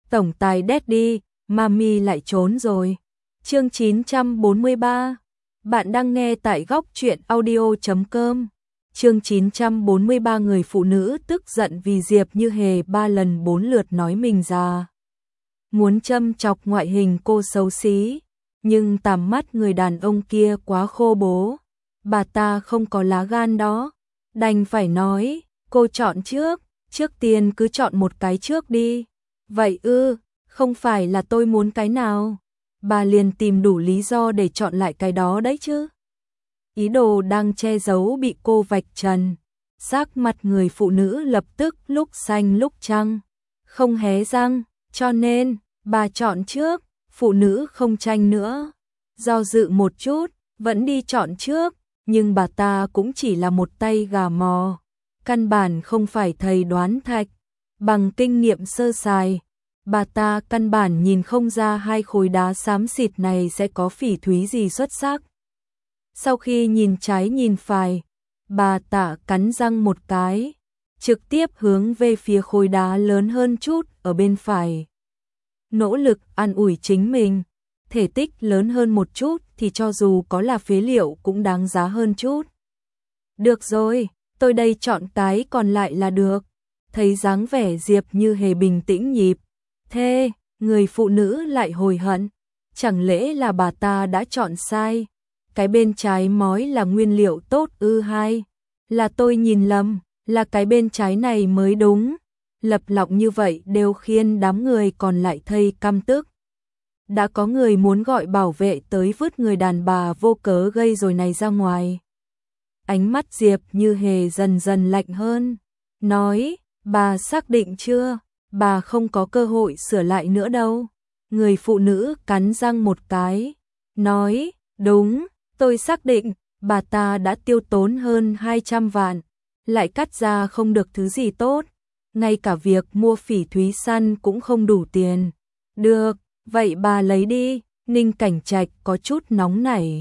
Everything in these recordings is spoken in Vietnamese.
tổng tài Daddy, Mami lại trốn rồi. Chương 943. Bạn đang nghe tại góc truyện audio.com. Chương 943. Người phụ nữ tức giận vì Diệp Như Hề 3 lần 4 lượt nói mình già. Muốn châm chọc ngoại hình cô xấu xí, nhưng tầm mắt người đàn ông kia quá khô bố. Bà ta không có lá gan đó, đành phải nói, cô chọn trước tiên cứ chọn một cái trước đi. Vậy không phải là tôi muốn cái nào. Bà liền tìm đủ lý do để chọn lại cái đó đấy chứ. Ý đồ đang che giấu bị cô vạch trần. Sắc mặt người phụ nữ lập tức lúc xanh lúc trắng, không hé răng, cho nên bà chọn trước. Phụ nữ không tranh nữa, do dự một chút, vẫn đi chọn trước, nhưng bà ta cũng chỉ là một tay gà mò, căn bản không phải thầy đoán thạch. Bằng kinh nghiệm sơ sài, bà ta căn bản nhìn không ra hai khối đá xám xịt này sẽ có phỉ thúy gì xuất sắc. Sau khi nhìn trái nhìn phải, bà ta cắn răng một cái, trực tiếp hướng về phía khối đá lớn hơn chút ở bên phải. Nỗ lực an ủi chính mình, thể tích lớn hơn một chút thì cho dù có là phế liệu cũng đáng giá hơn chút. Được rồi, tôi đây chọn cái còn lại là được. Thấy dáng vẻ Diệp Như Hề bình tĩnh nhịp, thế người phụ nữ lại hồi hận. Chẳng lẽ là bà ta đã chọn sai? Cái bên trái mói là nguyên liệu tốt hay là tôi nhìn lầm, là cái bên trái này mới đúng. Lập lọng như vậy đều khiến đám người còn lại thây căm tức. Đã có người muốn gọi bảo vệ tới vứt người đàn bà vô cớ gây rồi này ra ngoài. Ánh mắt Diệp Như Hề dần dần lạnh hơn, nói, bà xác định chưa? Bà không có cơ hội sửa lại nữa đâu. Người phụ nữ cắn răng một cái, nói, đúng, tôi xác định. Bà ta đã tiêu tốn hơn 200 vạn, lại cắt ra không được thứ gì tốt. Ngay cả việc mua phỉ thúy săn cũng không đủ tiền. Được, vậy bà lấy đi. Ninh Cảnh Trạch có chút nóng nảy.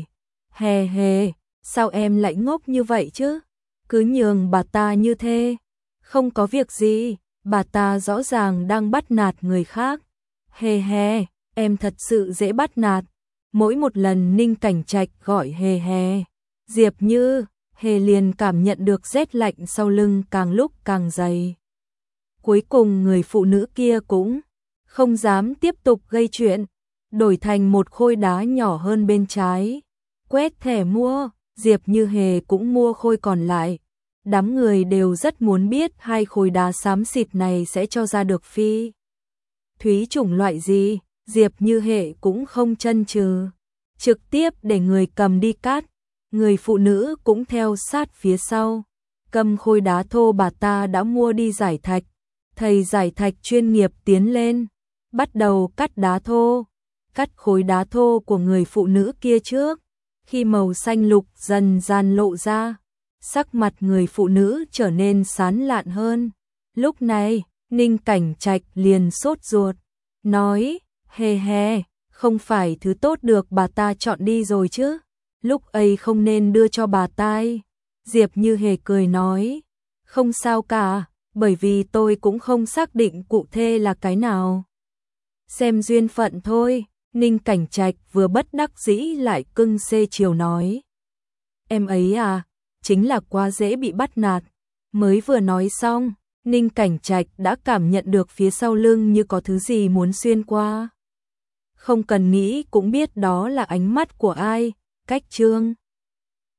Hề, sao em lại ngốc như vậy chứ? Cứ nhường bà ta như thế. Không có việc gì, bà ta rõ ràng đang bắt nạt người khác. Hề, em thật sự dễ bắt nạt. Mỗi một lần Ninh Cảnh Trạch gọi hề, Diệp Như Hề liền cảm nhận được rét lạnh sau lưng càng lúc càng dày. Cuối cùng người phụ nữ kia cũng không dám tiếp tục gây chuyện, đổi thành một khối đá nhỏ hơn bên trái. Quét thẻ mua, Diệp Như Hề cũng mua khối còn lại. Đám người đều rất muốn biết hai khối đá xám xịt này sẽ cho ra được phi thúy chủng loại gì. Diệp Như Hề cũng không chần chừ, trực tiếp để người cầm đi cắt. Người phụ nữ cũng theo sát phía sau, cầm khối đá thô bà ta đã mua đi giải thạch. Thầy giải thạch chuyên nghiệp tiến lên, bắt đầu cắt đá thô. Cắt khối đá thô của người phụ nữ kia trước. Khi màu xanh lục dần dần lộ ra, sắc mặt người phụ nữ trở nên sán lạn hơn. Lúc này, Ninh Cảnh Trạch liền sốt ruột, nói, hề, không phải thứ tốt được bà ta chọn đi rồi chứ? Lúc ấy không nên đưa cho bà ta. Diệp Như Hề cười nói, không sao cả, bởi vì tôi cũng không xác định cụ thể là cái nào. Xem duyên phận thôi. Ninh Cảnh Trạch vừa bất đắc dĩ lại cưng xê chiều nói, em ấy chính là quá dễ bị bắt nạt. Mới vừa nói xong, Ninh Cảnh Trạch đã cảm nhận được phía sau lưng như có thứ gì muốn xuyên qua. Không cần nghĩ cũng biết đó là ánh mắt của ai. Cách Trương